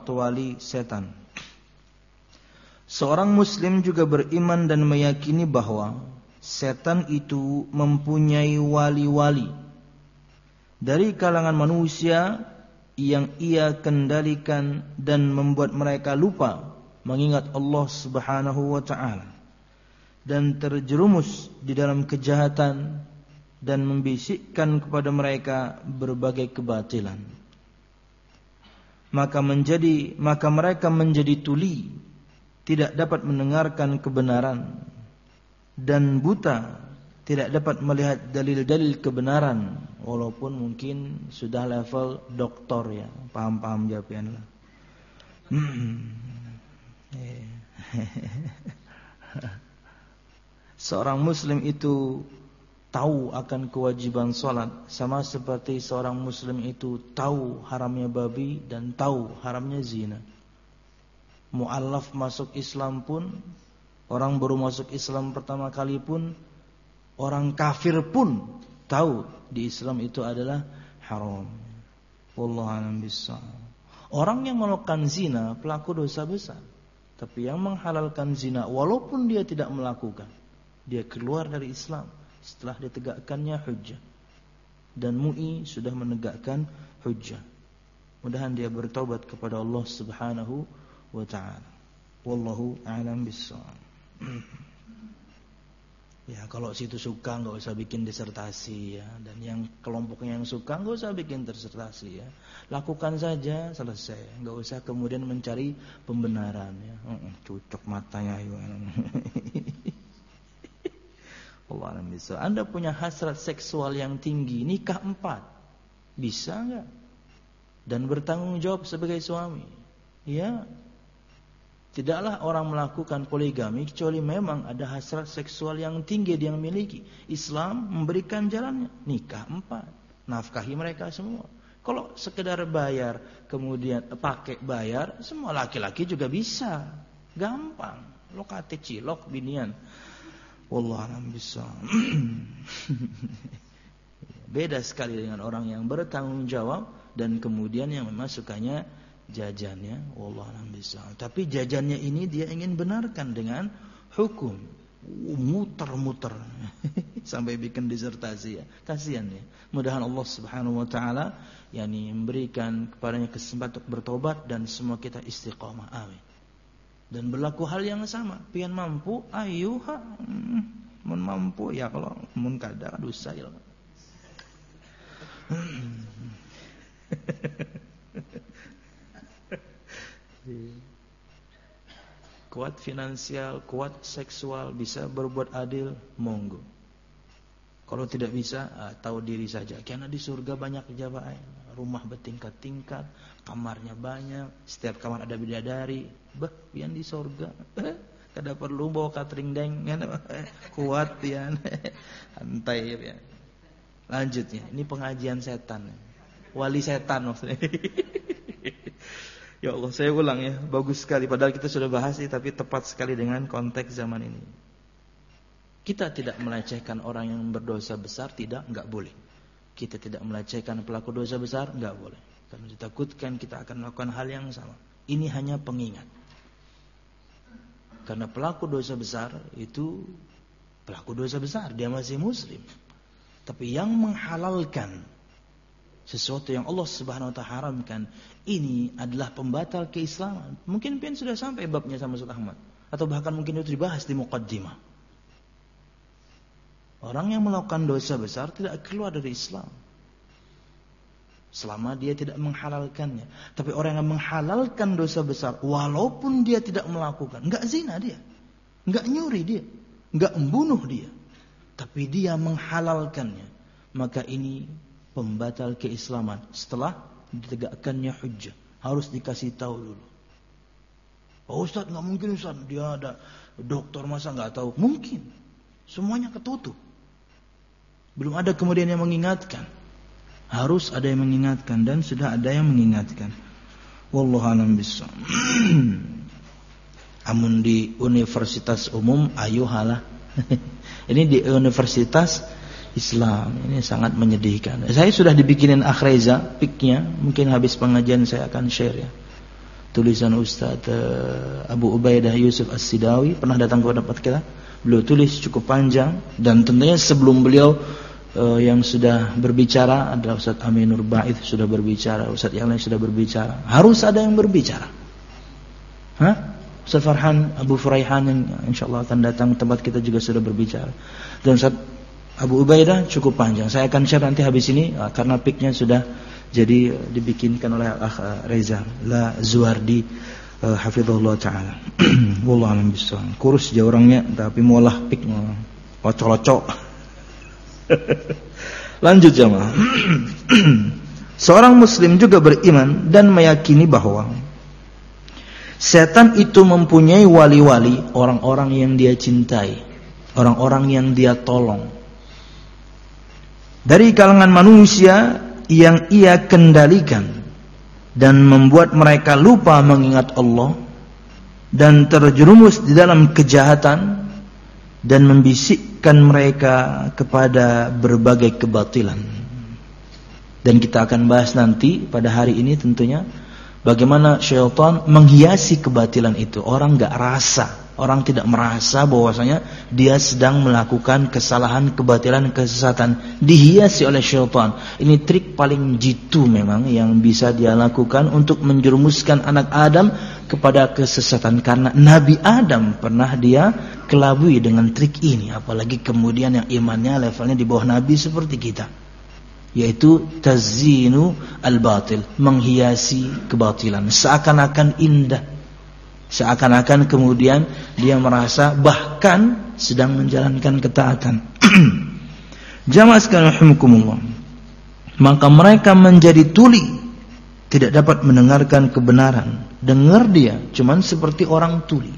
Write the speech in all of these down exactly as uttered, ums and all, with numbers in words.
atau wali setan. Seorang muslim juga beriman dan meyakini bahwa setan itu mempunyai wali-wali dari kalangan manusia yang ia kendalikan dan membuat mereka lupa mengingat Allah Subhanahu wa ta'ala dan terjerumus di dalam kejahatan dan membisikkan kepada mereka berbagai kebatilan. Maka menjadi maka mereka menjadi tuli, tidak dapat mendengarkan kebenaran, dan buta, tidak dapat melihat dalil-dalil kebenaran, walaupun mungkin sudah level doktor ya, paham-paham jawabannya. Seorang muslim itu tahu akan kewajiban salat, sama seperti seorang muslim itu tahu haramnya babi dan tahu haramnya zina. Mu'allaf masuk Islam pun, orang baru masuk Islam pertama kali pun, orang kafir pun tahu di Islam itu adalah haram. Wallahu a'lam bissawab. Orang yang melakukan zina pelaku dosa besar, tapi yang menghalalkan zina walaupun dia tidak melakukan, dia keluar dari Islam setelah ditegakkannya hujjah. Dan M U I sudah menegakkan hujjah. Mudah-mudahan dia bertaubat kepada Allah Subhanahu wa ta'ala. Wallahu a'lam bissawab. Ya, kalau situ suka enggak usah bikin disertasi ya, dan yang kelompoknya yang suka enggak usah bikin disertasi ya. Lakukan saja, selesai. Enggak usah kemudian mencari pembenaran ya. Heeh, cucuk matanya ya. Allah alam bisa. Anda punya hasrat seksual yang tinggi, nikah empat, bisa enggak? Dan bertanggung jawab sebagai suami. Ya. Tidaklah orang melakukan poligami kecuali memang ada hasrat seksual yang tinggi dia miliki. Islam memberikan jalannya, nikah empat, nafkahi mereka semua. Kalau sekedar bayar kemudian pakai bayar, semua laki-laki juga bisa, gampang. Lo kate cilok binian. Wallahu a'lam bissawab. Beda sekali dengan orang yang bertanggung jawab dan kemudian yang memang sukanya jajannya. Wallahu a'lam bissawab. Tapi jajannya ini dia ingin benarkan dengan hukum. Muter-muter sampai bikin disertasi ya. Kasihan ya. Mudah-mudahan Allah Subhanahu wa taala yakni memberikan kepadanya kesempatan untuk bertobat dan semua kita istiqamah. Amin. Dan berlaku hal yang sama. Pian mampu, ayuha, hmm, mun mampu ya, kalau mun kada dosa ya. Kuat finansial, kuat seksual, bisa berbuat adil, monggo. Kalau tidak bisa, tahu diri saja. Karena di surga banyak jabaan, rumah bertingkat-tingkat, kamarnya banyak, setiap kamar ada bidadari. Bah, pian di surga. Kada perlu bawa catering deng, kuat pian. Santai ya. Lanjutnya, ini pengajian setan. Wali setan maksudnya. Ya Allah, saya ulang ya, bagus sekali. Padahal kita sudah bahas ini, tapi tepat sekali dengan konteks zaman ini. Kita tidak melecehkan orang yang berdosa besar, tidak, enggak boleh. Kita tidak melecehkan pelaku dosa besar, enggak boleh. Karena ditakutkan kita akan melakukan hal yang sama. Ini hanya pengingat. Karena pelaku dosa besar itu pelaku dosa besar, dia masih muslim. Tapi yang menghalalkan sesuatu yang Allah Subhanahu wa taala haramkan, ini adalah pembatal keislaman. Mungkin pian sudah sampai babnya sama Ustaz Ahmad, atau bahkan mungkin itu dibahas di muqaddimah. Orang yang melakukan dosa besar tidak keluar dari Islam selama dia tidak menghalalkannya. Tapi orang yang menghalalkan dosa besar walaupun dia tidak melakukan, enggak zina dia, enggak nyuri dia, enggak membunuh dia, tapi dia menghalalkannya, maka ini pembatal keislaman setelah ditegakkannya hujjah. Harus dikasih tahu dulu. Oh Ustaz, enggak mungkin Ustaz, dia ada dokter masa enggak tahu? Mungkin. Semuanya ketutup. Belum ada kemudian yang mengingatkan. Harus ada yang mengingatkan, dan sudah ada yang mengingatkan. Wallahu a'lam bishawab. Amun di universitas umum ayuhalah. Ini di universitas Islam, ini sangat menyedihkan. Saya sudah dibikinin akhreza piknya, mungkin habis pengajian saya akan share ya. tulisan Ustaz uh, Abu Ubaidah Yusuf As-Sidawi, pernah datang ke tempat kita. Beliau tulis cukup panjang, dan tentunya sebelum beliau uh, yang sudah berbicara adalah Ustaz Aminur Ba'id sudah berbicara, Ustaz yang lain sudah berbicara. Harus ada yang berbicara. Hah? Ustaz Farhan Abu Furaihan yang insyaallah akan datang ke tempat kita juga sudah berbicara. Dan Ustaz Abu Ubaidah cukup panjang. Saya akan share nanti habis ini uh, karena piknya sudah jadi uh, dibikinkan oleh Akh uh, Reza La Zuardi uh, hafizahullah taala. Wallahu a'lam bishawab. Kurus dia orangnya tapi mualah pik locok-locok. Lanjut jemaah. Seorang muslim juga beriman dan meyakini bahwa setan itu mempunyai wali-wali, orang-orang yang dia cintai, orang-orang yang dia tolong dari kalangan manusia yang ia kendalikan dan membuat mereka lupa mengingat Allah dan terjerumus di dalam kejahatan dan membisikkan mereka kepada berbagai kebatilan. Dan kita akan bahas nanti pada hari ini tentunya bagaimana syaitan menghiasi kebatilan itu. Orang gak rasa, orang tidak merasa bahwasanya dia sedang melakukan kesalahan, kebatilan, kesesatan. Dihiasi oleh syaitan. Ini trik paling jitu memang yang bisa dia lakukan untuk menjerumuskan anak Adam kepada kesesatan. Karena Nabi Adam pernah dia kelabui dengan trik ini. Apalagi kemudian yang imannya levelnya di bawah Nabi seperti kita, yaitu tazinu al-batil, menghiasi kebatilan seakan-akan indah, seakan-akan kemudian dia merasa bahkan sedang menjalankan ketaatan. Jamaah sekalian rahimakumullah, maka mereka menjadi tuli, tidak dapat mendengarkan kebenaran. Dengar dia cuman seperti orang tuli,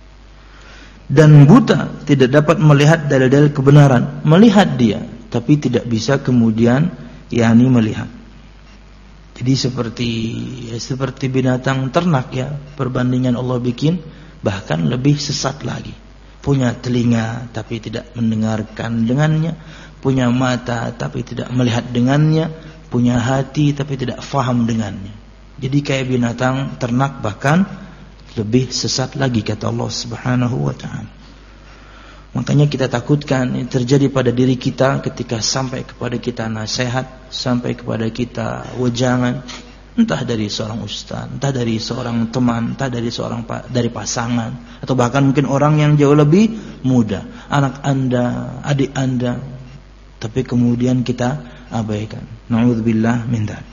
dan buta, tidak dapat melihat dalil-dalil kebenaran. Melihat dia tapi tidak bisa kemudian yakni melihat. Jadi seperti ya, seperti binatang ternak ya, perbandingan Allah bikin, bahkan lebih sesat lagi. Punya telinga tapi tidak mendengarkan dengannya, punya mata tapi tidak melihat dengannya, punya hati tapi tidak faham dengannya. Jadi kayak binatang ternak, bahkan lebih sesat lagi kata Allah Subhanahu wa taala. Makanya kita takutkan ini terjadi pada diri kita ketika sampai kepada kita nasihat, sampai kepada kita wejangan, entah dari seorang ustaz, entah dari seorang teman, entah dari seorang dari pasangan, atau bahkan mungkin orang yang jauh lebih muda, anak Anda, adik Anda, tapi kemudian kita abaikan. Na'udzubillah min dzalik.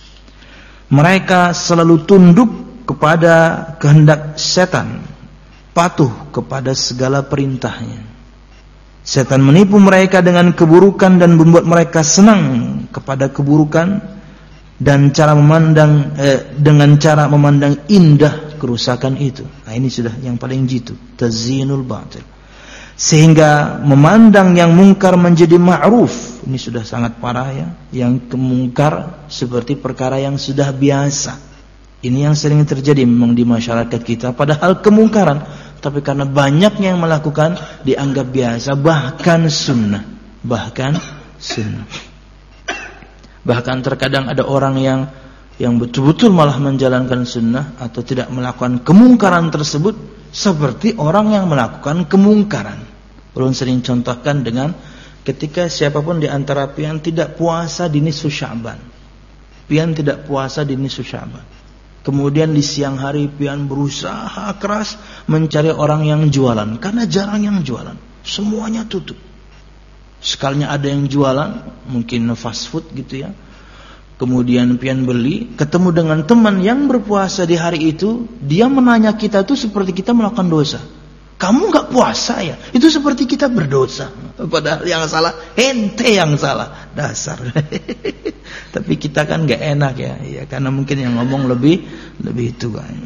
Mereka selalu tunduk kepada kehendak setan, patuh kepada segala perintahnya. Setan menipu mereka dengan keburukan dan membuat mereka senang kepada keburukan dan cara memandang eh, dengan cara memandang indah kerusakan itu. Nah, ini sudah yang paling jitu, tazinul batil. Sehingga memandang yang mungkar menjadi ma'ruf. Ini sudah sangat parah ya. Yang kemungkar seperti perkara yang sudah biasa. Ini yang sering terjadi memang di masyarakat kita, padahal kemungkaran, tapi karena banyaknya yang melakukan dianggap biasa, bahkan sunnah, bahkan sunnah. Bahkan terkadang ada orang yang yang betul-betul malah menjalankan sunnah atau tidak melakukan kemungkaran tersebut seperti orang yang melakukan kemungkaran. Ulun sering contohkan dengan ketika siapapun di antara pian tidak puasa di nisfu Sya'ban. Pian tidak puasa di nisfu Sya'ban. Kemudian di siang hari pian berusaha keras mencari orang yang jualan, karena jarang yang jualan, semuanya tutup. Sekalinya ada yang jualan, mungkin fast food gitu ya. Kemudian pian beli, ketemu dengan teman yang berpuasa di hari itu, dia menanya kita tuh seperti kita melakukan dosa. Kamu gak puasa ya? Itu seperti kita berdosa. Padahal yang salah ente yang salah, dasar. Tapi kita kan gak enak ya, ya karena mungkin yang ngomong lebih lebih itu kan.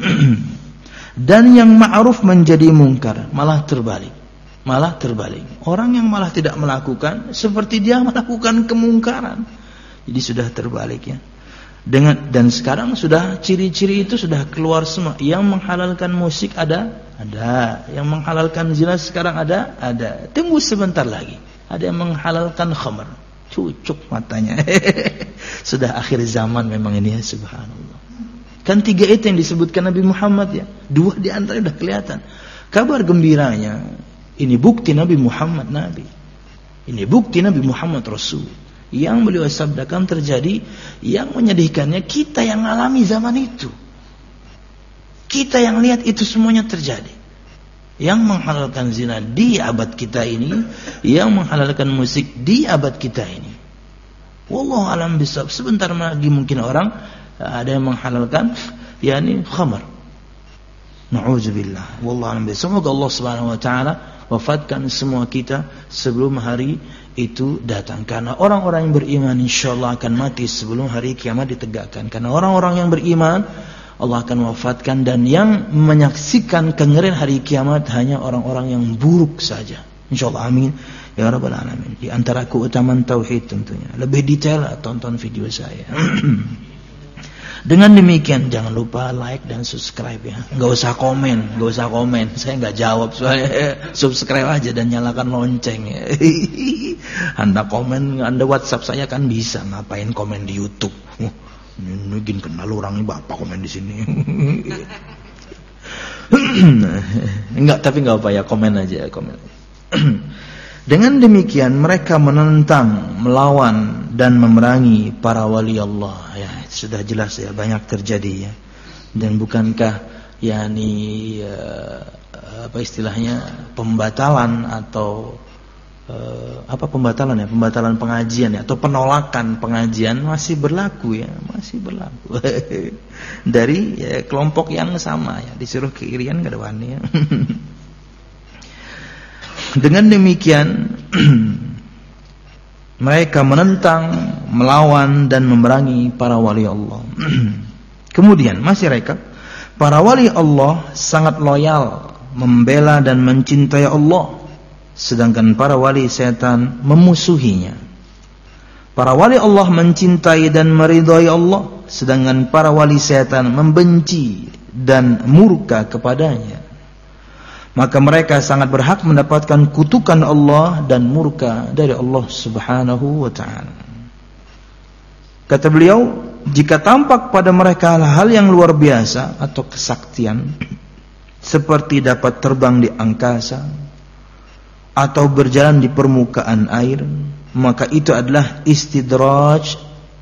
Dan yang ma'ruf menjadi mungkar, malah terbalik. Malah terbalik. Orang yang malah tidak melakukan seperti dia melakukan kemungkaran. Jadi sudah terbalik ya. Dengan dan sekarang sudah ciri-ciri itu sudah keluar semua. Yang menghalalkan musik ada, ada. Yang menghalalkan zina sekarang ada, ada. Tunggu sebentar lagi. Ada yang menghalalkan khamr. Cucuk matanya. Sudah akhir zaman memang ini ya, subhanallah. Kan tiga itu yang disebutkan Nabi Muhammad ya. Dua di antara sudah kelihatan. Kabar gembiranya, ini bukti Nabi Muhammad Nabi. Ini bukti Nabi Muhammad Rasul. Yang beliau sabdakan terjadi, yang menyedihkannya kita yang alami zaman itu. Kita yang lihat itu semuanya terjadi. Yang menghalalkan zina di abad kita ini, yang menghalalkan musik di abad kita ini. Wallahu alam bisawab. Sebentar lagi mungkin orang ada yang menghalalkan yakni khamar. Na'udzubillah. Wallahu alam bisawab. Semoga Allah Subhanahu wa taala wafatkan semua kita sebelum hari itu datang. Karena orang-orang yang beriman insyaallah akan mati sebelum hari kiamat ditegakkan. Karena orang-orang yang beriman Allah akan wafatkan, dan yang menyaksikan kengerian hari kiamat hanya orang-orang yang buruk saja. Insyaallah, amin ya rabbal alamin. Di antara keutamaan tauhid tentunya. Lebih detail tonton video saya. Dengan demikian jangan lupa like dan subscribe ya. Enggak usah komen, enggak usah komen. Saya enggak jawab soalnya. Subscribe aja dan nyalakan lonceng ya. Anda komen, Anda WhatsApp saya kan bisa, ngapain komen di YouTube? Ini gini kenal orang ini bapak komen di sini. Enggak, tapi enggak apa ya, komen aja, komen. Dengan demikian mereka menentang, melawan dan memerangi para wali Allah. Ya, sudah jelas ya, banyak terjadi ya. Dan bukankah yakni uh, apa istilahnya pembatalan atau Uh, apa pembatalan ya, pembatalan pengajian ya, atau penolakan pengajian masih berlaku ya, masih berlaku dari ya, kelompok yang sama ya, disuruh ke Irian gak ada wani ya. Dengan demikian mereka menentang, melawan dan memerangi para wali Allah. Kemudian masih mereka para wali Allah sangat loyal, membela dan mencintai Allah, sedangkan para wali setan memusuhinya. Para wali Allah mencintai dan meridhai Allah, sedangkan para wali setan membenci dan murka kepadanya. Maka mereka sangat berhak mendapatkan kutukan Allah dan murka dari Allah Subhanahu wa ta'ala. Kata beliau, jika tampak pada mereka hal yang luar biasa atau kesaktian, seperti dapat terbang di angkasa atau berjalan di permukaan air, maka itu adalah istidraj,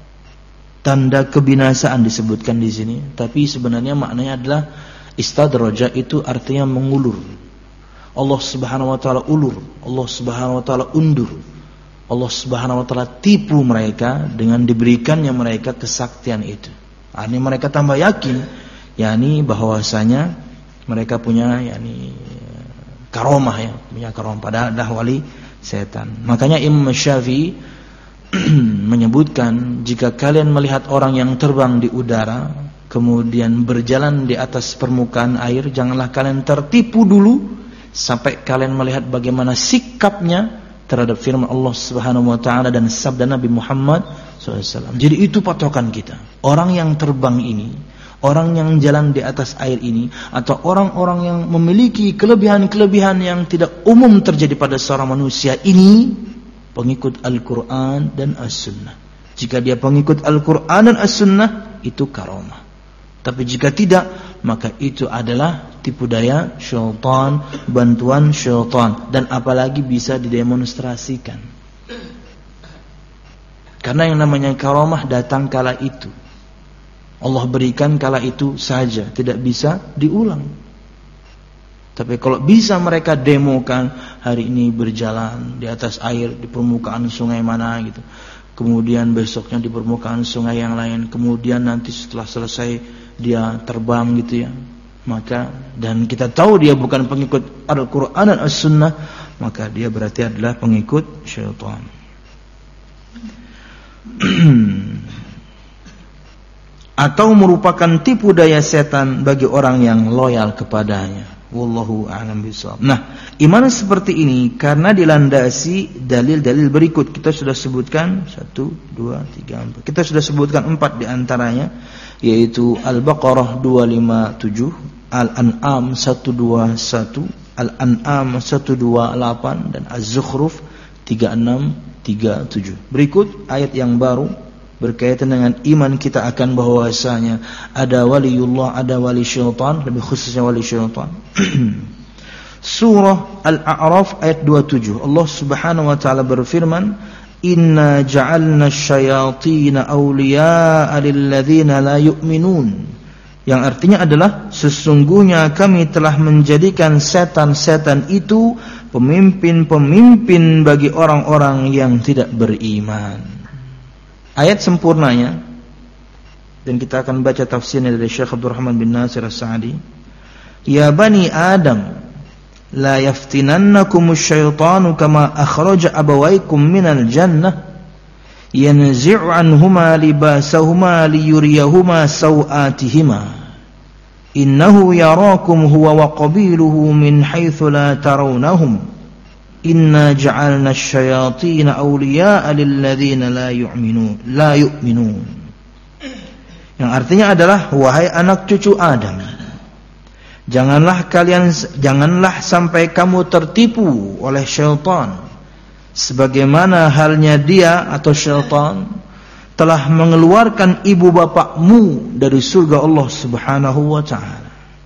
tanda kebinasaan disebutkan di sini. Tapi sebenarnya maknanya adalah istadraja itu artinya mengulur. Allah Subhanahu wa taala ulur, Allah Subhanahu wa taala undur, Allah Subhanahu wa taala tipu mereka dengan diberikannya mereka kesaktian itu. Artinya mereka tambah yakin yakni bahwasanya mereka punya yakni karomah ya, punya karomah, padahal dah wali setan. Makanya Imam Syafi'i menyebutkan, jika kalian melihat orang yang terbang di udara kemudian berjalan di atas permukaan air, janganlah kalian tertipu dulu sampai kalian melihat bagaimana sikapnya terhadap firman Allah Subhanahu wa taala dan sabda Nabi Muhammad shallallahu alaihi wasallam. Jadi itu patokan kita. Orang yang terbang ini, orang yang jalan di atas air ini, atau orang-orang yang memiliki kelebihan-kelebihan yang tidak umum terjadi pada seorang manusia ini, pengikut Al-Quran dan As-Sunnah. Jika dia pengikut Al-Quran dan As-Sunnah, itu karomah. Tapi jika tidak, maka itu adalah tipu daya syaitan, bantuan syaitan, dan apalagi bisa didemonstrasikan. Karena yang namanya karomah datang kala itu, Allah berikan kala itu saja, tidak bisa diulang. Tapi kalau bisa mereka demokan, hari ini berjalan di atas air di permukaan sungai mana gitu, kemudian besoknya di permukaan sungai yang lain, kemudian nanti setelah selesai dia terbang gitu ya, maka dan kita tahu dia bukan pengikut Al-Quran dan As-Sunnah, maka dia berarti adalah pengikut syaitan. Atau merupakan tipu daya setan bagi orang yang loyal kepadanya. Wallahu a'lam bishawab. Nah, iman seperti ini karena dilandasi dalil-dalil berikut. Kita sudah sebutkan satu, dua, tiga, empat. Kita sudah sebutkan empat diantaranya, yaitu Al-Baqarah dua ratus lima puluh tujuh, Al-An'am seratus dua puluh satu, Al-An'am seratus dua puluh delapan, dan Az-Zukhruf tiga puluh enam tiga puluh tujuh. Berikut ayat yang baru berkaitan dengan iman kita akan bahwasanya ada waliullah, ada wali syaitan, lebih khususnya wali syaitan. Surah Al-A'raf ayat dua puluh tujuh, Allah Subhanahu wa taala berfirman, "Inna ja'alna asyayatina awliya'a lilladzina la yu'minun." Yang artinya adalah sesungguhnya kami telah menjadikan setan-setan itu pemimpin-pemimpin bagi orang-orang yang tidak beriman. Ayat sempurnanya, dan kita akan baca tafsirnya dari Syekh Abdul Rahman bin Nasir As-Sa'di. Ya bani Adam, la yaftinannakumus syaitanu kama akhraja abawaykum minal jannah yanzi'u anhuma libasahuma liyuriyahuma sawatihima innahu yarakum huwa wa qabiluhu min haitsu la tarawnahum inna ja'alna asyayatina awliya'a lilladzina la yu'minun la yu'minun. Yang artinya adalah, wahai anak cucu Adam, janganlah kalian janganlah sampai kamu tertipu oleh syaitan sebagaimana halnya dia atau syaitan telah mengeluarkan ibu bapakmu dari surga Allah Subhanahu wa taala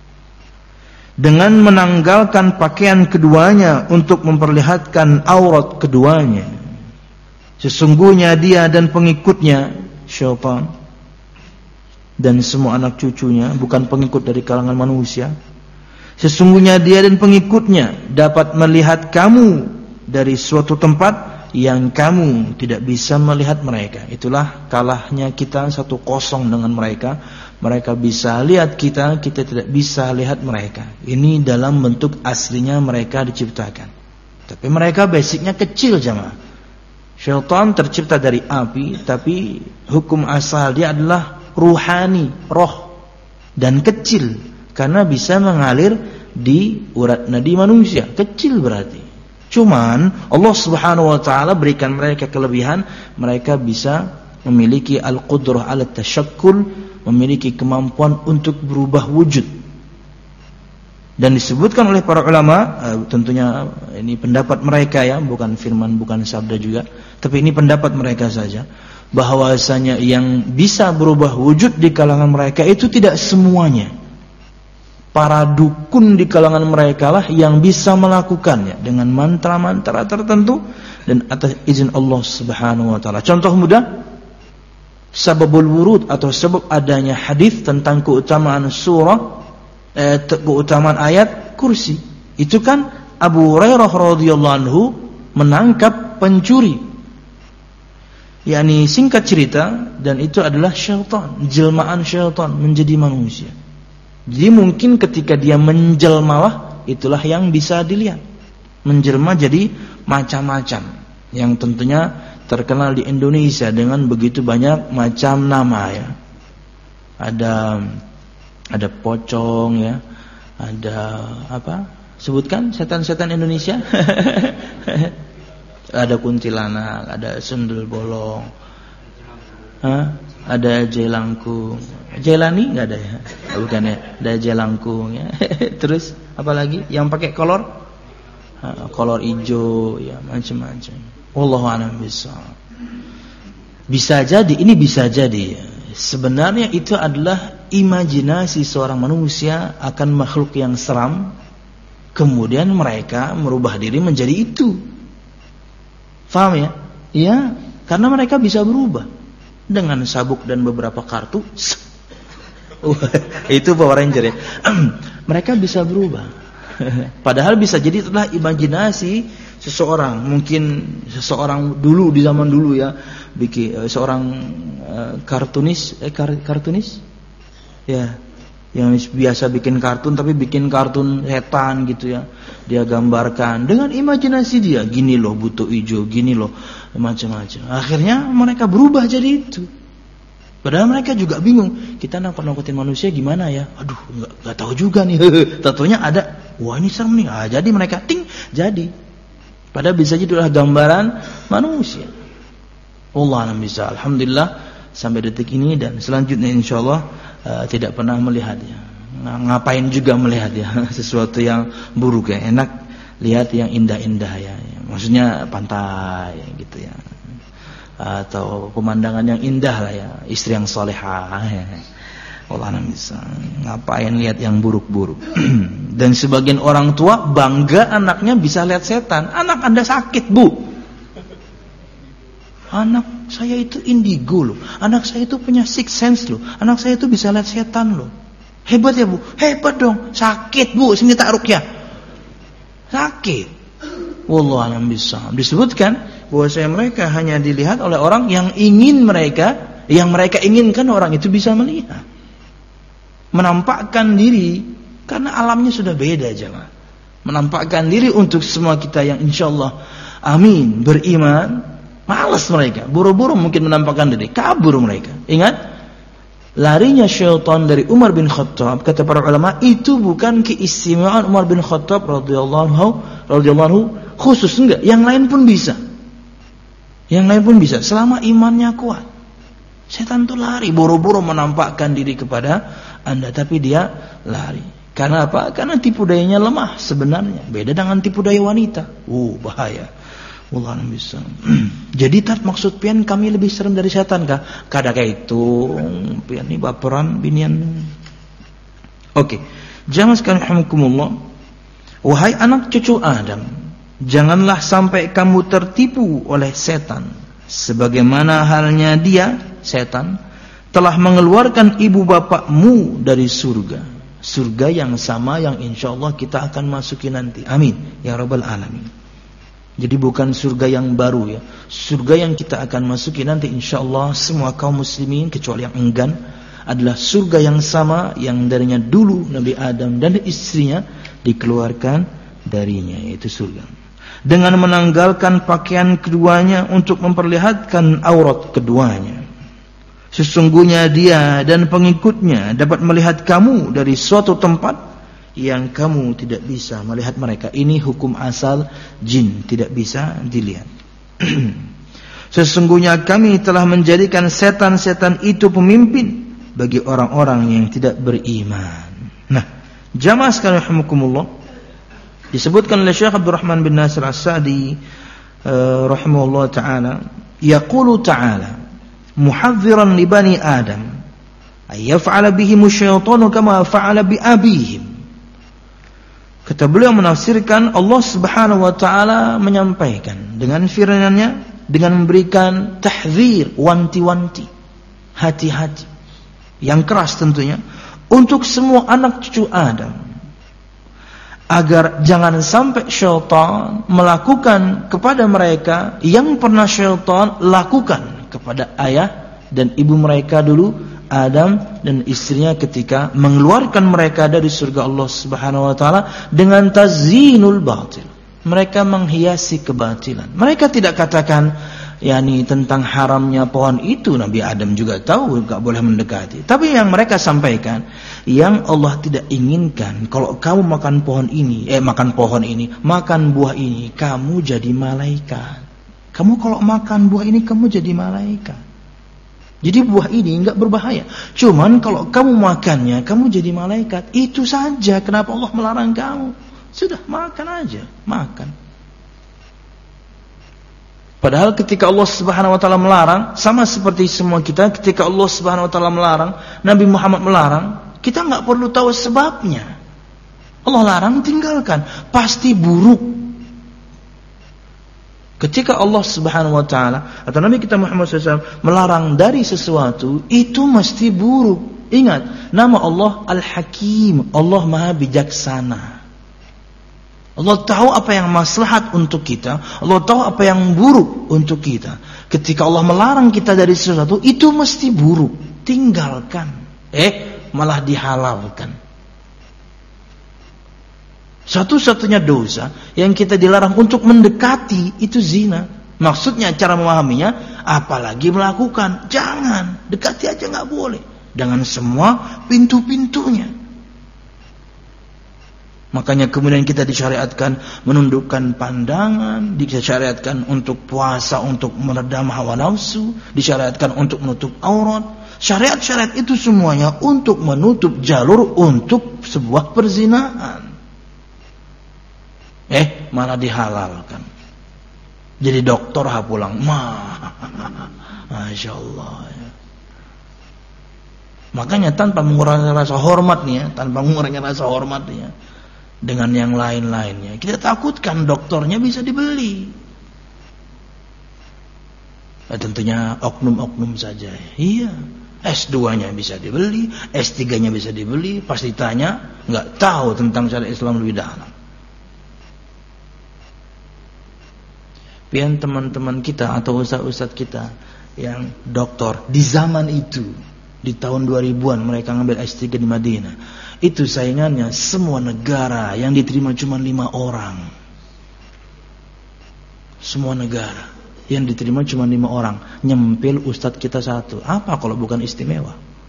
dengan menanggalkan pakaian keduanya untuk memperlihatkan aurat keduanya. Sesungguhnya dia dan pengikutnya syaitan dan semua anak cucunya bukan pengikut dari kalangan manusia. Sesungguhnya dia dan pengikutnya dapat melihat kamu dari suatu tempat yang kamu tidak bisa melihat mereka. Itulah kalahnya kita satu kosong dengan mereka. Mereka bisa lihat kita, kita tidak bisa lihat mereka. Ini dalam bentuk aslinya mereka diciptakan. Tapi mereka basicnya kecil jemaah. Syaitan tercipta dari api, tapi hukum asal dia adalah ruhani, roh, dan kecil karena bisa mengalir di urat nadi manusia. Kecil berarti. Cuman Allah Subhanahu wa taala berikan mereka kelebihan, mereka bisa memiliki al-qudrah ala tasyakkul, memiliki kemampuan untuk berubah wujud. Dan disebutkan oleh para ulama, tentunya ini pendapat mereka ya, bukan firman, bukan sabda juga, tapi ini pendapat mereka saja, bahwasanya yang bisa berubah wujud di kalangan mereka itu tidak semuanya. Para dukun di kalangan mereka lah yang bisa melakukannya dengan mantra-mantra tertentu dan atas izin Allah Subhanahu wa taala. Contoh mudah, sababul wurud atau sebab adanya hadis tentang keutamaan surah eh, keutamaan ayat kursi. Itu kan Abu Hurairah radhiyallahu anhu menangkap pencuri. yakni singkat cerita, dan itu adalah syaitan, jelmaan syaitan menjadi manusia. Jadi mungkin ketika dia menjelmalah, itulah yang bisa dilihat. Menjelma jadi macam-macam, yang tentunya terkenal di Indonesia dengan begitu banyak macam nama ya. Ada ada pocong ya, ada apa? Sebutkan setan-setan Indonesia. Ada kuntilanak, ada sundel bolong, Hah? Ada jelangkung. Jelani nggak ada ya? Bukan ya, ada jelangkung ya. Terus apa lagi? Yang pakai kolor? Ha, kolor hijau ya, macam-macam. Wallahu a'lam bishawab. Bisa jadi, ini bisa jadi ya. Sebenarnya itu adalah imajinasi seorang manusia akan makhluk yang seram, kemudian mereka merubah diri menjadi itu. Faham ya? Iya, karena mereka bisa berubah dengan sabuk dan beberapa kartu. Itu Power Ranger ya. Mereka bisa berubah. Padahal bisa jadi itulah imajinasi seseorang. Mungkin seseorang dulu di zaman dulu ya, bikin seorang uh, kartunis, eh kar, kartunis, ya, yang biasa bikin kartun tapi bikin kartun setan gitu ya. Dia gambarkan dengan imajinasi dia, gini loh butuh hijau, gini loh macam-macam. Akhirnya mereka berubah jadi itu. Padahal mereka juga bingung, kita nakut-nakutin manusia gimana ya? Aduh, nggak nggak tahu juga nih. Tentunya ada, wah ini serem nih. Ah, jadi mereka ting jadi. Padahal bisa jadi adalah gambaran manusia. Allah alam bisa. Alhamdulillah sampai detik ini dan selanjutnya insyaallah uh, tidak pernah melihatnya. Nah, ngapain juga melihat ya sesuatu yang buruk ya, enak lihat yang indah-indah ya, ya. Maksudnya pantai gitu ya. atau pemandangan yang indah lah ya, istri yang salehah ya. Allah bisa ngapain lihat yang buruk-buruk. Dan sebagian orang tua bangga anaknya bisa lihat setan. Anak Anda sakit, Bu. Anak saya itu indigo loh. Anak saya itu punya sixth sense loh. Anak saya itu bisa lihat setan loh. Hebat ya, Bu? Hebat dong. Sakit, Bu. Sini tak ruqyah. Sakit. Wallahu a'lam bishawab. Disebutkan bahwasanya mereka hanya dilihat oleh orang yang ingin mereka, yang mereka inginkan orang itu bisa melihat. Menampakkan diri karena alamnya sudah beda jemaah. Menampakkan diri untuk semua kita yang insyaallah amin beriman, malas mereka. Buru-buru mungkin menampakkan diri, kabur mereka. Ingat, larinya syaitan dari Umar bin Khattab, kata para ulama, itu bukan keistimewaan Umar bin Khattab radhiyallahu radhiyallahu khusus, enggak. Yang lain pun bisa. Yang lain pun bisa selama imannya kuat. Setan itu lari, buru-buru menampakkan diri kepada Anda, tapi dia lari. Karena apa? Karena tipu dayanya lemah sebenarnya. Beda dengan tipu daya wanita. Uh, bahaya. Wallah bisa. Jadi tak maksud pian kami lebih serem dari setan kah? Kada kayak itu. Pian ini baperan binian. Oke. Jangan sekali rahmatullah. Wahai anak cucu Adam, janganlah sampai kamu tertipu oleh setan. Sebagaimana halnya dia, setan, telah mengeluarkan ibu bapakmu dari surga. Surga yang sama yang insyaallah kita akan masuki nanti. Amin ya rabbal alamin. Jadi bukan surga yang baru ya. Surga yang kita akan masuki nanti insyaallah semua kaum muslimin kecuali yang enggan adalah surga yang sama yang darinya dulu Nabi Adam dan istrinya dikeluarkan darinya, yaitu surga. Dengan menanggalkan pakaian keduanya untuk memperlihatkan aurat keduanya. Sesungguhnya dia dan pengikutnya dapat melihat kamu dari suatu tempat yang kamu tidak bisa melihat mereka. Ini hukum asal jin, tidak bisa dilihat. Sesungguhnya kami telah menjadikan setan-setan itu pemimpin bagi orang-orang yang tidak beriman. Nah, jamaah sekalian rahimakumullah, disebutkan oleh Syekh Abdurrahman bin Nasir As-Sa'di uh, rahimahullah ta'ala, yaqulu ta'ala muhadziran li bani Adam ay yaf'ala bihim asyaitanu kama fa'ala bi abihim. Kata beliau menafsirkan, Allah Subhanahu wa taala menyampaikan dengan firman-Nya dengan memberikan tahdzir, wanti-wanti, hati-hati yang keras tentunya untuk semua anak cucu Adam, agar jangan sampai syaitan melakukan kepada mereka yang pernah syaitan lakukan kepada ayah dan ibu mereka dulu, Adam dan istrinya, ketika mengeluarkan mereka dari surga Allah Subhanahu wa taala dengan tazinul batil. Mereka menghiasi kebatilan. Mereka tidak katakan yakni tentang haramnya pohon itu, Nabi Adam juga tahu enggak boleh mendekati. Tapi yang mereka sampaikan, yang Allah tidak inginkan, kalau kamu makan pohon ini, eh makan pohon ini, makan buah ini, kamu jadi malaikat. Kamu kalau makan buah ini kamu jadi malaikat. Jadi buah ini enggak berbahaya. Cuman kalau kamu makannya kamu jadi malaikat. Itu saja kenapa Allah melarang kamu. Sudah makan aja, makan. Padahal ketika Allah Subhanahu wa taala melarang, sama seperti semua kita, ketika Allah Subhanahu wa taala melarang, Nabi Muhammad melarang, kita enggak perlu tahu sebabnya. Allah larang, tinggalkan, pasti buruk. Ketika Allah Subhanahu wa taala atau Nabi kita Muhammad shallallahu alaihi wasallam melarang dari sesuatu, itu mesti buruk. Ingat, nama Allah Al-Hakim, Allah Maha Bijaksana. Allah tahu apa yang maslahat untuk kita, Allah tahu apa yang buruk untuk kita. Ketika Allah melarang kita dari sesuatu, itu mesti buruk. Tinggalkan. Eh, malah dihalalkan. Satu-satunya dosa yang kita dilarang untuk mendekati itu zina. Maksudnya cara memahaminya, apalagi melakukan. Jangan, dekati aja nggak boleh. Dengan semua pintu-pintunya. Makanya kemudian kita disyariatkan menundukkan pandangan, disyariatkan untuk puasa untuk meredam hawa nafsu, disyariatkan untuk menutup aurat. Syariat-syariat itu semuanya untuk menutup jalur untuk sebuah perzinahan. Eh, malah dihalalkan. Jadi doktor ha pulang. Mah, Masya Allah. Ya. Makanya tanpa mengurangi rasa hormat nih ya, tanpa mengurangi rasa hormat nih ya, dengan yang lain-lainnya, kita takutkan doktornya bisa dibeli. Nah, tentunya oknum-oknum saja. Iya, S dua-nya bisa dibeli, S tiga-nya bisa dibeli, pasti tanya, nggak tahu tentang syariat Islam lebih dalam. Pian teman-teman kita atau ustaz-ustaz kita yang doktor di zaman itu, di tahun dua ribuan mereka ngambil S tiga di Madinah. Itu saingannya semua negara yang diterima cuma lima orang. Semua negara yang diterima cuma lima orang, nyempil ustadz kita satu. Apa kalau bukan istimewa?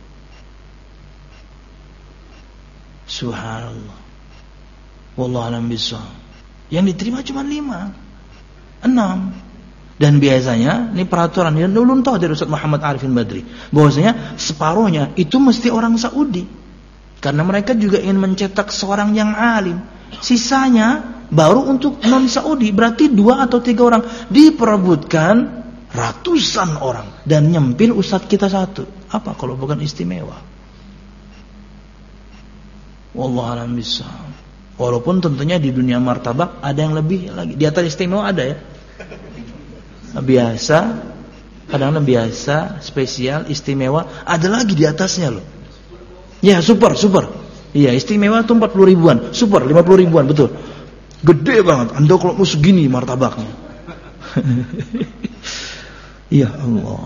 Subhanallah. Wallahu a'lam bishawab. Yang diterima cuma lima, enam. Dan biasanya ini peraturan yang dulu tahu dari Ustaz Muhammad Arifin Badri, bahwasanya separuhnya itu mesti orang Saudi, karena mereka juga ingin mencetak seorang yang alim. Sisanya baru untuk non Saudi, berarti dua atau tiga orang. Diperebutkan ratusan orang dan nyempil ustadz kita satu. Apa kalau bukan istimewa? Wallahu a'lam bishawab. Walaupun tentunya di dunia martabak ada yang lebih lagi. Di atas istimewa ada ya. Biasa, kadang-kadang biasa, spesial, istimewa, ada lagi di atasnya loh. Ya, super, super. Iya, istimewa itu empat puluh ribuan, super lima puluh ribuan, betul. Gede banget. Anda kalau mau segini martabaknya. Ya Allah.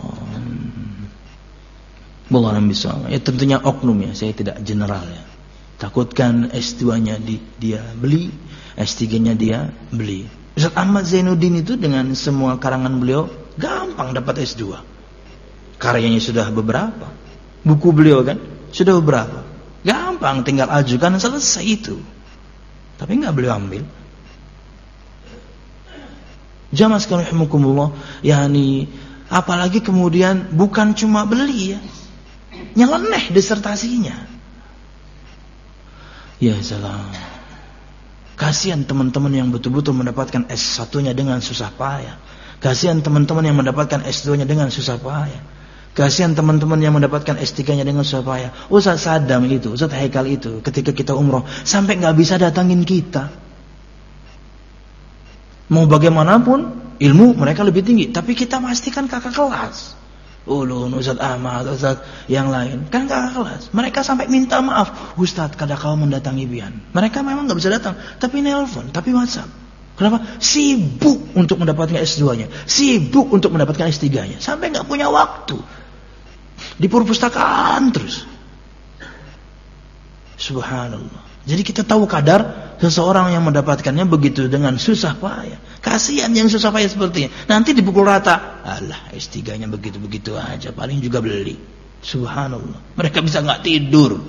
Wallahu a'lam bishawab. Ya tentunya oknum ya, saya tidak general ya. Takutkan S dua-nya di, dia beli, S tiga-nya dia beli. Ustaz Ahmad Zainuddin itu dengan semua karangan beliau gampang dapat S dua. Karyanya sudah beberapa. Buku beliau kan sudah beberapa. Gampang, tinggal ajukan selesai itu. Tapi enggak beliau ambil. Jamaah sekalian rahimakumullah, yakni apalagi kemudian bukan cuma beli ya. Nyeleneh disertasinya. Ya salam. Kasihan teman-teman yang betul-betul mendapatkan S satu-nya dengan susah payah. Kasihan teman-teman yang mendapatkan S dua-nya dengan susah payah. Kasihan teman-teman yang mendapatkan S tiga-nya dengan susah payah. Ustaz Saddam itu, Ustaz Haikal itu, ketika kita umroh sampai nggak bisa datangin kita. Mau bagaimanapun ilmu mereka lebih tinggi, tapi kita pastikan kakak kelas. Ulun, Ustaz Ahmad, Ustaz yang lain kan kakak kelas. Mereka sampai minta maaf, Ustaz kada kau mendatangi pian. Mereka memang nggak bisa datang, tapi nelpon, tapi WhatsApp. Kenapa? Sibuk untuk mendapatkan S dua-nya, sibuk untuk mendapatkan S tiga-nya, sampai nggak punya waktu. Di perpustakaan terus. Subhanallah. Jadi kita tahu kadar seseorang yang mendapatkannya begitu dengan susah payah. Kasihan yang susah payah sepertinya. Nanti dipukul rata. Alah, S tiga-nya begitu-begitu aja, paling juga beli. Subhanallah. Mereka bisa nggak tidur.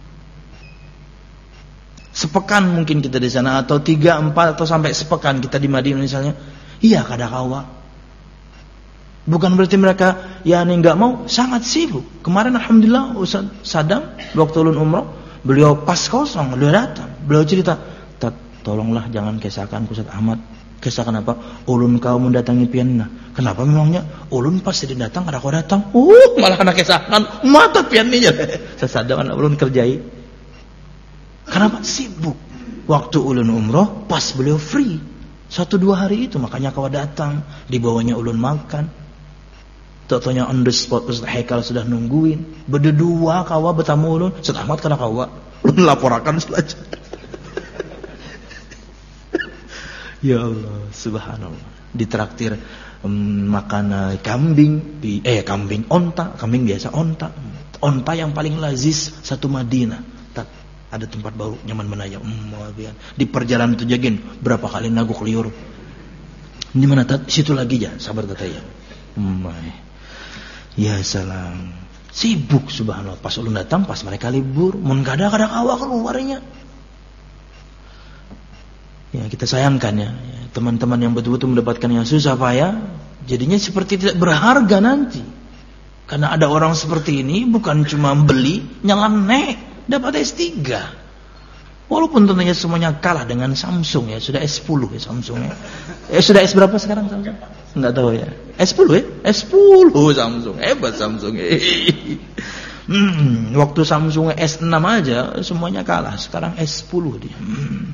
Sepekan mungkin kita di sana, atau tiga, empat, atau sampai sepekan kita di Madinah misalnya. Iya, kada kawa. Bukan berarti mereka ya nggak mau, sangat sibuk. Kemarin alhamdulillah Ustaz Saddam waktu ulun umroh, beliau pas kosong, beliau datang, beliau cerita, tolonglah jangan kesahkan Ustaz Ahmad. Kesahkan apa? Ulun kau mendatangi pianna. Kenapa memangnya? Ulun pas tidak datang, kada kau datang. Uh, malah kena kesahkan, mata piannya. Ustaz Saddam anak ulun kerjai. Kenapa? Sibuk. Waktu ulun umroh, pas beliau free. Satu dua hari itu, makanya kau datang, dibawanya ulun makan. Tentunya on the spot Ustaz Haikal sudah nungguin. Berdua kawa bertamu ulun. Ustaz Ahmad kena kawa. Ulun laporakan saja. Ya Allah, subhanallah. Ditraktir um, makan uh, kambing, di, eh kambing onta, kambing biasa onta. Onta yang paling lazis satu Madinah. Tak ada tempat baru nyaman menayam. Um, di perjalanan itu jagin berapa kali naguk liur. Di mana tat? Situ lagi ya, sabar tataya. Um, Ya salam. Sibuk subhanallah. Pas ulun datang, pas mereka libur, mun kada-kada kawa keluarnya. Ya kita sayangkan ya, ya teman-teman yang betul-betul mendapatkan yang susah payah, jadinya seperti tidak berharga nanti. Karena ada orang seperti ini bukan cuma beli, nyeleneh dapat S tiga. Walaupun tentunya semuanya kalah dengan Samsung ya, sudah S sepuluh ya Samsung ya. Eh sudah S berapa sekarang Samsung? Enggak tahu ya. S sepuluh ya? S sepuluh Samsung. Hebat Samsung. Hmm, waktu Samsung S enam aja semuanya kalah. Sekarang S sepuluh dia. Hmm.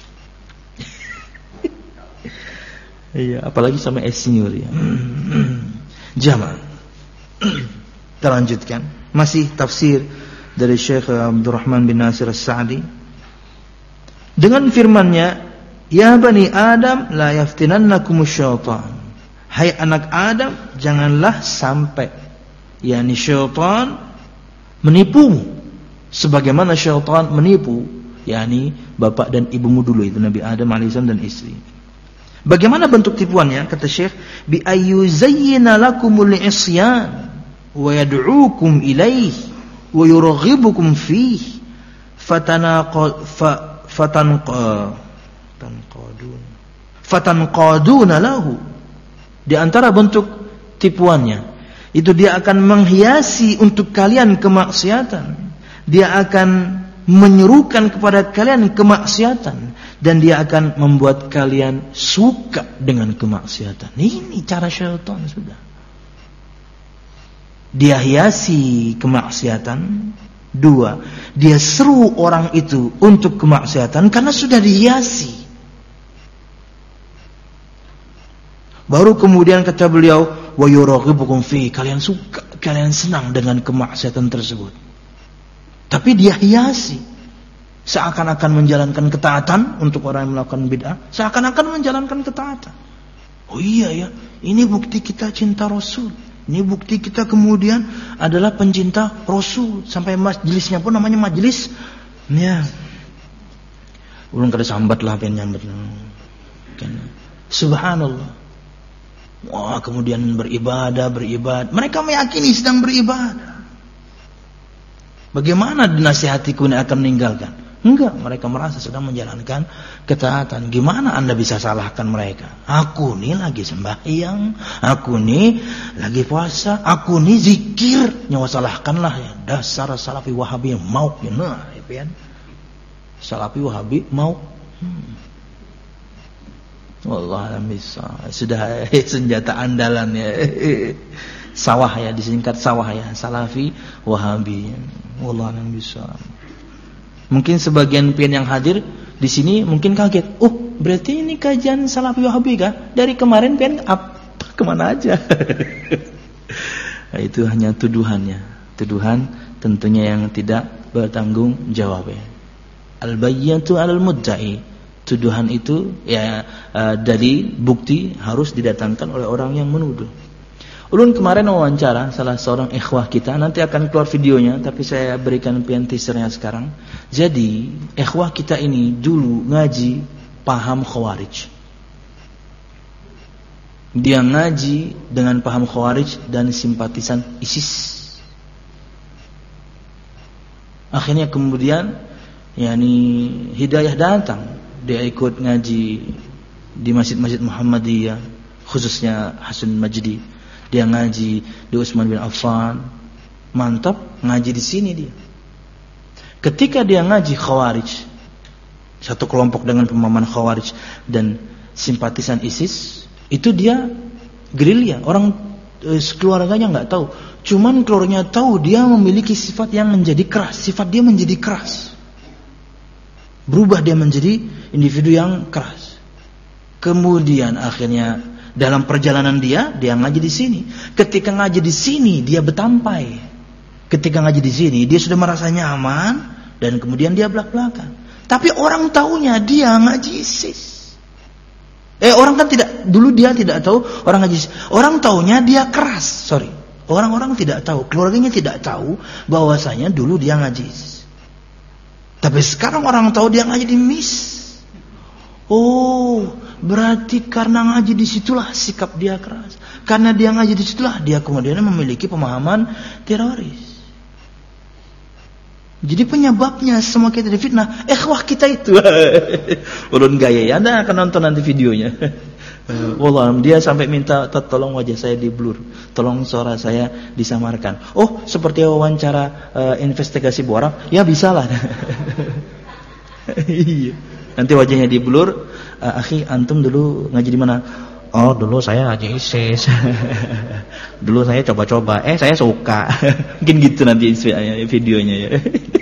Iya, apalagi sama S senior ya. Hmm. Jama'. Kita lanjutkan. Masih tafsir dari Syekh Abdurrahman bin Nasir As-Sa'di. Dengan firman-Nya, "Ya bani Adam, la yaftinannakumus syaitan." Hai anak Adam, janganlah sampai yakni syaitan menipumu sebagaimana syaitan menipu yakni bapak dan ibumu dulu, itu Nabi Adam alaihissalam dan istri. Bagaimana bentuk tipuannya? Kata Syekh, bi ayyuzayyina lakumul isyan wa yad'ukum ilaihi wa yurghibukum fihi fatanaqad fa fatanqa tanqadun fatanqaduna lahu. Di antara bentuk tipuannya itu dia akan menghiasi untuk kalian kemaksiatan, dia akan menyerukan kepada kalian kemaksiatan, dan dia akan membuat kalian suka dengan kemaksiatan. Ini cara syaitan sudah. Dia hiasi kemaksiatan. Dua, dia seru orang itu untuk kemaksiatan karena sudah dihiasi. Baru kemudian kata beliau, wa yuraghibukum fi, kalian suka, kalian senang dengan kemaksiatan tersebut. Tapi dia hiasi, seakan-akan menjalankan ketaatan untuk orang yang melakukan bid'ah, seakan-akan menjalankan ketaatan. Oh iya ya, ini bukti kita cinta Rasul. Ini bukti kita kemudian adalah pencinta Rasul. Sampai majelisnya pun namanya majelis ya. Ulun kada sambat lah pengen nyambat. Subhanallah. Wah, kemudian beribadah, beribadah. Mereka meyakini sedang beribadah. Bagaimana dinasihati kemudian akan meninggalkan? Enggak, mereka merasa sedang menjalankan ketaatan. Gimana Anda bisa salahkan mereka? Aku nih lagi sembahyang, aku nih lagi puasa, aku nih zikir. Nyawa salahkanlah ya. Dasar Salafi Wahabi yang mau ya. Nah, ya, Salafi Wahabi mau. Hmm. Wallah bisa. Sudah senjata andalan ya. Sawah ya, disingkat sawah ya. Salafi Wahabi. Wallah bisa. Mungkin sebagian pian yang hadir di sini mungkin kaget. Oh, berarti ini kajian Salafi Wahabi kah? Dari kemarin pian apa kemana aja? Nah, itu hanya tuduhannya. Tuduhan tentunya yang tidak bertanggung jawab. Al-bayyinatu 'alal mudda'i. Tuduhan itu ya uh, dari bukti harus didatangkan oleh orang yang menuduh. Ulun kemarin wawancara salah seorang ikhwah kita, nanti akan keluar videonya, tapi saya berikan pian teasernya sekarang. Jadi, ikhwah kita ini dulu ngaji paham Khawarij. Dia ngaji dengan paham Khawarij dan simpatisan ISIS. Akhirnya kemudian, yakni hidayah datang. Dia ikut ngaji di masjid-masjid Muhammadiyah, khususnya Hasan Majdi. Dia ngaji di Utsman bin Affan. Mantap, ngaji di sini dia. Ketika dia ngaji Khawarij, satu kelompok dengan pemahaman Khawarij dan simpatisan ISIS, itu dia gerilya. Orang eh, keluarganya enggak tahu. Cuman keluarganya tahu dia memiliki sifat yang menjadi keras. Sifat dia menjadi keras. Berubah dia menjadi individu yang keras. Kemudian akhirnya dalam perjalanan dia, dia ngaji di sini. Ketika ngaji di sini, dia betampai. Ketika ngaji di sini, dia sudah merasa nyaman dan kemudian dia belak-belakan. Tapi orang taunya dia ngaji ISIS. Eh orang kan tidak, dulu dia tidak tahu orang ngaji ISIS. Orang taunya dia keras. Sorry, orang-orang tidak tahu, keluarganya tidak tahu bahwasanya dulu dia ngaji ISIS. Tapi sekarang orang tahu dia ngaji di M I S. Oh, berarti karena ngaji di situlah sikap dia keras. Karena dia ngaji di situlah dia kemudian memiliki pemahaman teroris. Jadi penyebabnya semua kita difitnah. Ikhwah kita itu. Ulun gaya ya. Anda akan nonton nanti videonya. Wallah, dia sampai minta tolong wajah saya di blur, tolong suara saya disamarkan. Oh, seperti wawancara uh, investigasi borak, ya bisalah. Iya. Nanti wajahnya diblur. Uh, akhi, antum dulu ngaji di mana? Oh, dulu saya ngaji ISIS. Dulu saya coba-coba. Eh, saya suka. Mungkin gitu nanti videonya ya.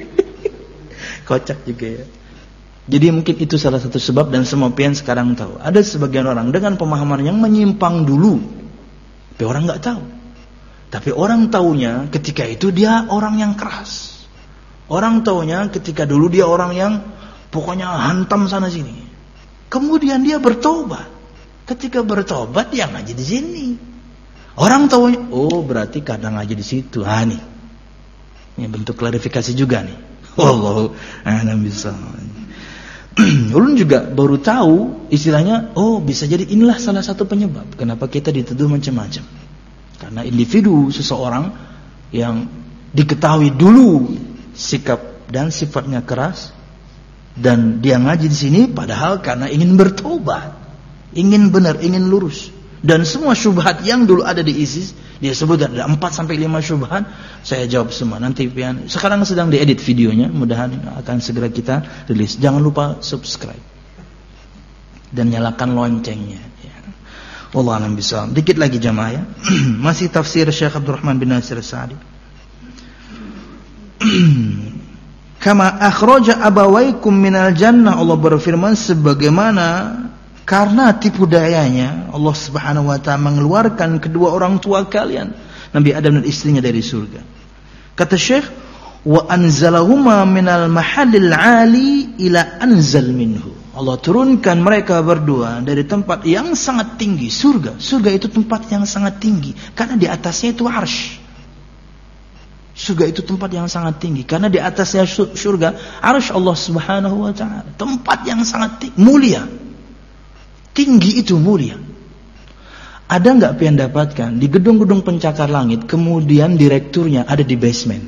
Kocak juga ya. Jadi mungkin itu salah satu sebab, dan semua pian sekarang tahu. Ada sebagian orang dengan pemahaman yang menyimpang dulu, tapi orang nggak tahu. Tapi orang taunya ketika itu dia orang yang keras. Orang taunya ketika dulu dia orang yang pokoknya hantam sana sini. Kemudian dia bertobat. Ketika bertobat dia ngaji di sini. Orang taunya, oh berarti kadang ngaji di situ. Ah nih, ini bentuk klarifikasi juga nih. Wallahu a'lam bishawab. Ulun juga baru tahu istilahnya, oh bisa jadi inilah salah satu penyebab kenapa kita dituduh macam-macam. Karena individu seseorang yang diketahui dulu sikap dan sifatnya keras, dan dia ngaji di sini padahal karena ingin bertobat, ingin benar, ingin lurus. Dan semua syubhat yang dulu ada di ISIS, dia sebut ada empat sampai lima syubhat, saya jawab semua. Nanti pian, sekarang sedang diedit videonya, mudahan akan segera kita rilis. Jangan lupa subscribe dan nyalakan loncengnya. Ya. Wallahu a'lam bishawab. Dikit lagi jamaah ya. Masih tafsir Syekh Abdurrahman bin Nasir As-Sa'di. Kama akhraja abawaikum minal jannah, Allah berfirman sebagaimana karena tipu dayanya Allah Subhanahu wa taala mengeluarkan kedua orang tua kalian, Nabi Adam dan istrinya, dari surga. Kata Syekh, wa anzalahuma minal mahallil ali ila anzal minhu. Allah turunkan mereka berdua dari tempat yang sangat tinggi, surga. Surga itu tempat yang sangat tinggi karena di atasnya itu arsy. Surga itu tempat yang sangat tinggi karena di atasnya surga arsy Allah Subhanahu wa taala. Tempat yang sangat tinggi, mulia. Tinggi itu mulia. Ada nggak pian dapatkan di gedung-gedung pencakar langit kemudian direkturnya ada di basement?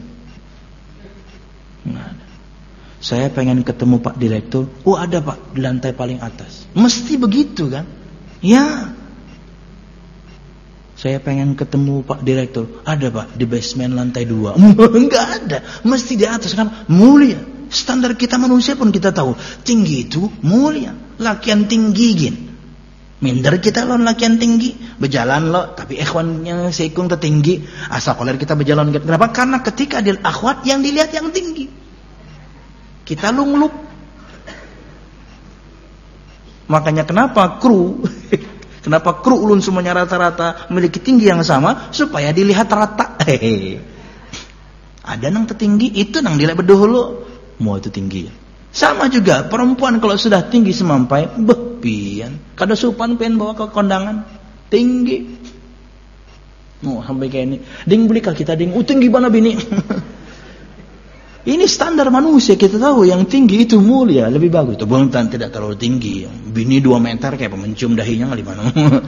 Nggak ada. Saya pengen ketemu Pak Direktur. Oh ada Pak, di lantai paling atas. Mesti begitu kan? Ya. Saya pengen ketemu Pak Direktur. Ada Pak, di basement lantai dua. Enggak ada. Mesti di atas kan? Mulia. Standar kita manusia pun kita tahu. Tinggi itu mulia. Lakian tinggi gin. Minder kita lo lakian tinggi. Berjalan lo. Tapi ikhwannya seikung tertinggi. Asal koler kita berjalan. Kenapa? Karena ketika dia akhwat yang dilihat yang tinggi. Kita lungluk. Makanya kenapa kru... Kenapa kru ulun semuanya rata-rata memiliki tinggi yang sama? Supaya dilihat rata. Hehehe. Ada nang tertinggi, itu nang dilihat berdahulu. Mau itu tinggi. Sama juga perempuan kalau sudah tinggi semampai, bepian. Kada supan pengen bawa ke kondangan, tinggi. Mau sampai kayak ini. Ding beli kaki kita ding, uh tinggi mana bini? Ini standar manusia, kita tahu yang tinggi itu mulia, lebih bagus. Itu bukan tidak terlalu tinggi. Bini dua meter kayak pemencium dahinya nggak di mana.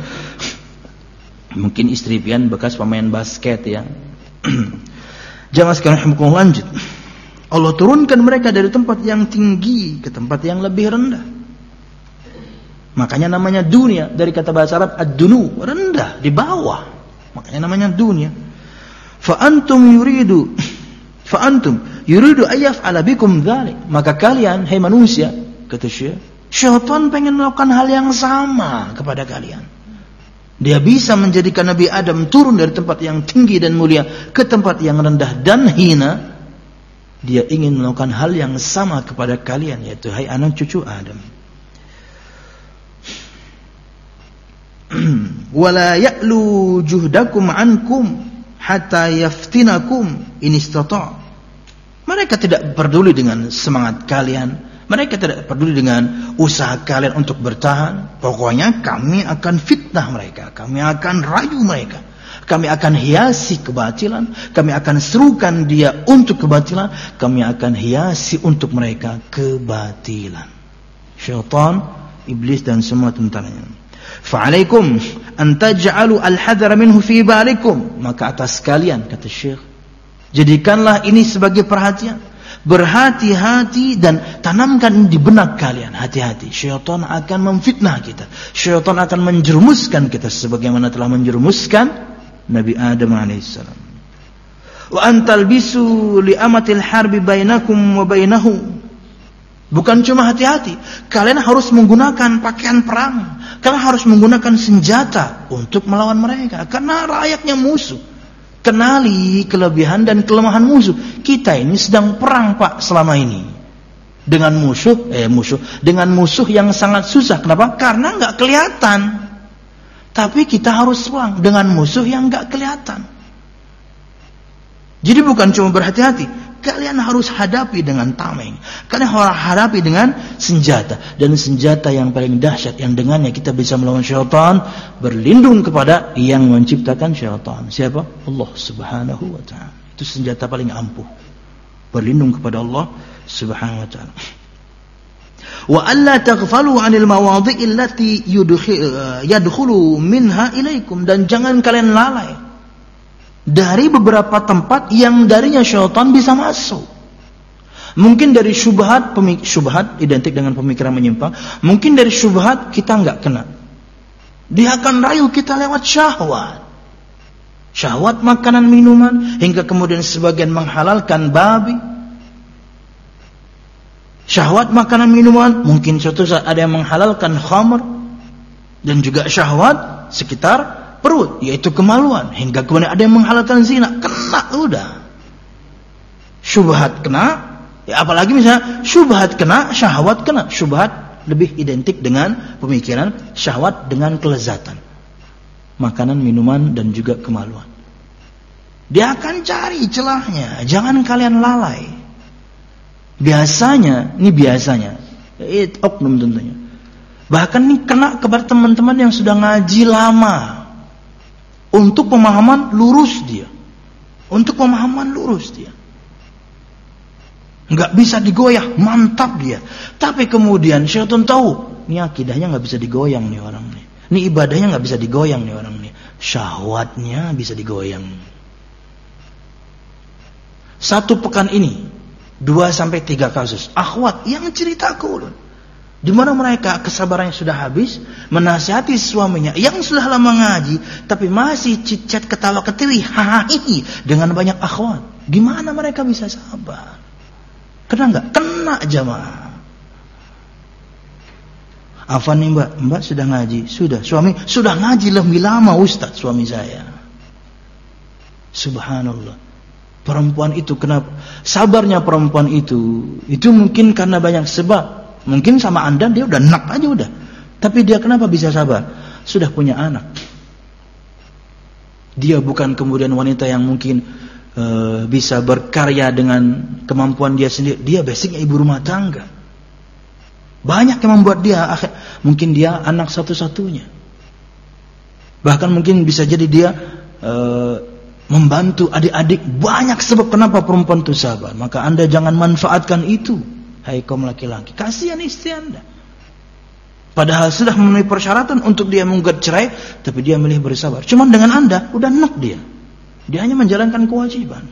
Mungkin istri pian bekas pemain basket ya. Jangan sekarang hukum lanjut. Allah turunkan mereka dari tempat yang tinggi ke tempat yang lebih rendah. Makanya namanya dunia, dari kata bahasa Arab ad-dunu, rendah, di bawah. Makanya namanya dunia. Fa antum yuridu fa antum yuridu ayyaf'ala bikum dzalik. Maka kalian, hai manusia, kata Syekh, syaitan pengen melakukan hal yang sama kepada kalian. Dia bisa menjadikan Nabi Adam turun dari tempat yang tinggi dan mulia ke tempat yang rendah dan hina. Dia ingin melakukan hal yang sama kepada kalian, yaitu hai anak cucu Adam. Wala ya'lu juhdakum ankum hatta yaftinakum in istata'. Mereka tidak peduli dengan semangat kalian, mereka tidak peduli dengan usaha kalian untuk bertahan. Pokoknya kami akan fitnah mereka, kami akan rayu mereka, kami akan hiasi kebatilan, kami akan serukan dia untuk kebatilan, kami akan hiasi untuk mereka kebatilan. Syaitan, iblis dan semua tentaranya. Fa'alaikum an taj'alu al-hadra minhu fi balikum. Maka atas kalian, kata Syekh, jadikanlah ini sebagai perhatian. Berhati-hati dan tanamkan di benak kalian. Hati-hati. Syaitan akan memfitnah kita. Syaitan akan menjerumuskan kita sebagaimana telah menjerumuskan Nabi Adam alaihissalam. Wa antal bisu li amatil harbi bainakum wa bainahu. Bukan cuma hati-hati, kalian harus menggunakan pakaian perang, kalian harus menggunakan senjata untuk melawan mereka, karena rakyatnya musuh. Kenali kelebihan dan kelemahan musuh. Kita ini sedang perang, Pak, selama ini dengan musuh, eh musuh, dengan musuh yang sangat susah. Kenapa? Karena nggak kelihatan. Tapi kita harus perang dengan musuh yang nggak kelihatan. Jadi bukan cuma berhati-hati. Kalian harus hadapi dengan tameng. Kalian harus hadapi dengan senjata. Dan senjata yang paling dahsyat, yang dengannya kita bisa melawan syaitan, berlindung kepada yang menciptakan syaitan. Siapa? Allah subhanahu wa ta'ala. Itu senjata paling ampuh. Berlindung kepada Allah subhanahu wa ta'ala. Wa alla taghfalu 'anil mawadhi'i allati yadkhulu minha ilaikum. Dan jangan kalian lalai dari beberapa tempat yang darinya syaitan bisa masuk. Mungkin dari syubhat, pemik- syubhat identik dengan pemikiran menyimpang. Mungkin dari syubhat kita enggak kena. Dia akan rayu kita lewat syahwat. Syahwat makanan minuman, hingga kemudian sebagian menghalalkan babi. Syahwat makanan minuman, mungkin suatu saat ada yang menghalalkan khamr. Dan juga syahwat sekitar perut, yaitu kemaluan, hingga kemudian ada yang menghalalkan zina. Kena udah. Syubhat kena, ya apalagi misalnya syubhat kena, syahwat kena. Syubhat lebih identik dengan pemikiran, syahwat dengan kelezatan. Makanan, minuman, dan juga kemaluan. Dia akan cari celahnya. Jangan kalian lalai. Biasanya, ini biasanya, itu oknum tentunya. Bahkan ini kena kepada teman-teman yang sudah ngaji lama. Untuk pemahaman lurus dia. Untuk pemahaman lurus dia. Enggak bisa digoyah, mantap dia. Tapi kemudian syaitan tahu, ini akidahnya enggak bisa digoyang nih orang nih. Ini ibadahnya enggak bisa digoyang nih orang nih. Syahwatnya bisa digoyang. Satu pekan ini, dua sampai tiga kasus akhwat yang cerita kulun. Di mana mereka kesabarannya sudah habis, menasihati suaminya yang sudah lama ngaji, tapi masih cicat ketawa ketiwi, hahaha, dengan banyak akhwat. Gimana mereka bisa sabar? Kena nggak? Kena jamaah. Afan nih mbak, mbak sudah ngaji, sudah. Suami sudah ngaji lebih lama Ustaz suami saya. Subhanallah. Perempuan itu kenapa? Sabarnya perempuan itu, itu mungkin karena banyak sebab. Mungkin sama anda dia udah enak aja udah. Tapi dia kenapa bisa sabar? Sudah punya anak. Dia bukan kemudian wanita yang mungkin uh, bisa berkarya dengan kemampuan dia sendiri. Dia basicnya ibu rumah tangga. Banyak yang membuat dia akhir, mungkin dia anak satu-satunya. Bahkan mungkin bisa jadi dia uh, membantu adik-adik. Banyak sebab kenapa perempuan itu sabar. Maka anda jangan manfaatkan itu. Hai kaum laki-laki, kasihan istri anda. Padahal sudah memenuhi persyaratan untuk dia menggugat cerai, tapi dia milih bersabar. Cuman dengan anda, udah enak dia. Dia hanya menjalankan kewajiban.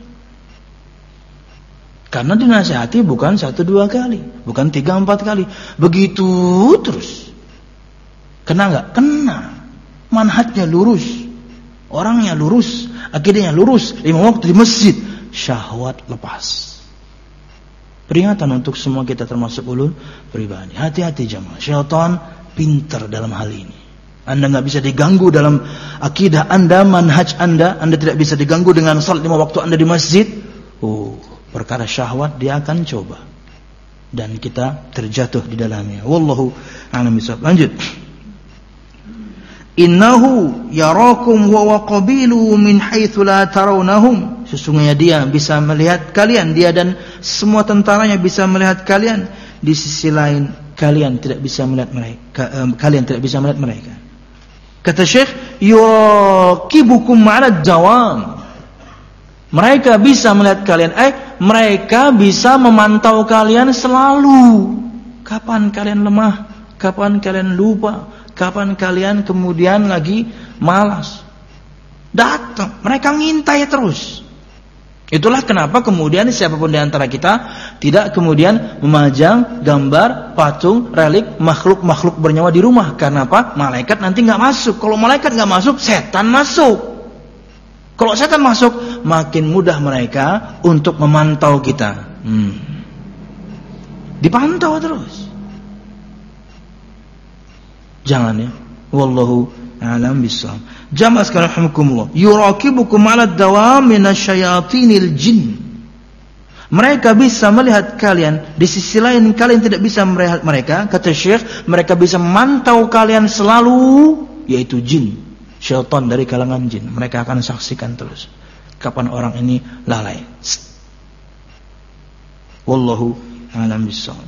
Karena dinasihati bukan satu dua kali, bukan tiga empat kali. Begitu terus. Kena nggak? Kena. Manhajnya lurus, orangnya lurus, akidahnya lurus, lima waktu di masjid, syahwat lepas. Peringatan untuk semua kita termasuk ulul pribadi. Hati-hati jamaah. Syaitan pintar dalam hal ini. Anda nggak bisa diganggu dalam akidah Anda, manhaj Anda. Anda tidak bisa diganggu dengan salat lima waktu Anda di masjid. Oh, perkara syahwat dia akan coba. Dan kita terjatuh di dalamnya. Wallahu a'lam bishawab. Lanjut. Innahu yarakum wa qabiluhu min haitsu la tarawnahum. Sesungguhnya dia bisa melihat kalian, dia dan semua tentaranya bisa melihat kalian. Di sisi lain kalian tidak bisa melihat mereka. Eh, kalian tidak bisa melihat mereka. Kata Syekh, yuraqibukum 'ala dawam. Mereka bisa melihat kalian, eh mereka bisa memantau kalian selalu. Kapan kalian lemah? Kapan kalian lupa? Kapan kalian kemudian lagi malas? Datang, mereka ngintai terus. Itulah kenapa kemudian siapapun di antara kita tidak kemudian memajang gambar, patung, relik, makhluk-makhluk bernyawa di rumah. Karena apa? Malaikat nanti nggak masuk. Kalau malaikat nggak masuk, setan masuk. Kalau setan masuk, makin mudah mereka untuk memantau kita. Hmm. Dipantau terus. Jangan ya. Wallahu a'lam bissawab. Jamaah sekalian rahimakumullah. Yuraqibukum 'ala ad-dawam minasyayatinil jin. Mereka bisa melihat kalian, di sisi lain kalian tidak bisa melihat mereka. Kata Syekh, mereka bisa memantau kalian selalu, yaitu jin, syaitan dari kalangan jin. Mereka akan saksikan terus kapan orang ini lalai. Wallahu a'lam bissawab.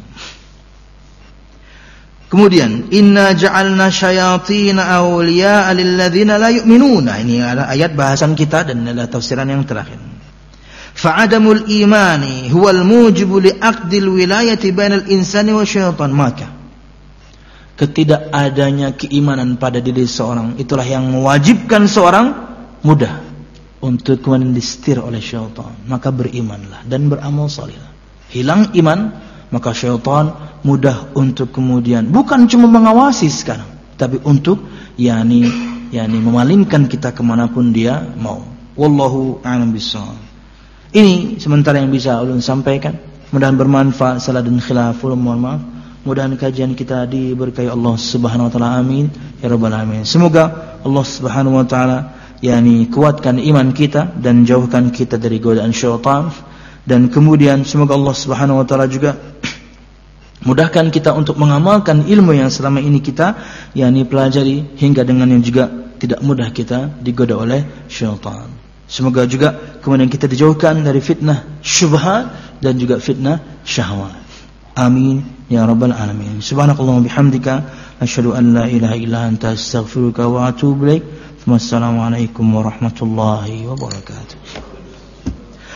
Kemudian, inna ja'alna syayatin awliya'a lilladzina la yu'minuna. Ini adalah ayat bahasan kita dan adalah tafsiran yang terakhir. Fa'adamul imani huwal mujibu li'aqdil wilayati bainal insani wa syaitan. Maka ketidakadanya keimanan pada diri seorang itulah yang mewajibkan seorang mudah untuk kemudian disetir oleh syaitan. Maka berimanlah dan beramal salihlah. Hilang iman, maka syaitan mudah untuk kemudian bukan cuma mengawasi sekarang, tapi untuk yakni yakni memalingkan kita kemanapun dia mau. Wallahu a'lam bishawab. Ini sementara yang bisa ulun sampaikan. Mudah-mudahan bermanfaat. Salah dan khilaf, ulun mohon maaf. Mudah-mudahan kajian kita diberkahi Allah Subhanahu wa taala. Amin ya rabbal alamin. Semoga Allah Subhanahu wa taala yakni kuatkan iman kita dan jauhkan kita dari godaan syaitan. Dan kemudian semoga Allah Subhanahu wa taala juga mudahkan kita untuk mengamalkan ilmu yang selama ini kita yakni pelajari, hingga dengan yang juga tidak mudah kita digoda oleh syaitan. Semoga juga kemudian kita dijauhkan dari fitnah syubhat dan juga fitnah syahwat. Amin ya rabbal alamin. Subhanakallahumma bihamdika asyhadu an la ilaha illa anta astaghfiruka wa atubu ilaik. Wassalamualaikum warahmatullahi wabarakatuh.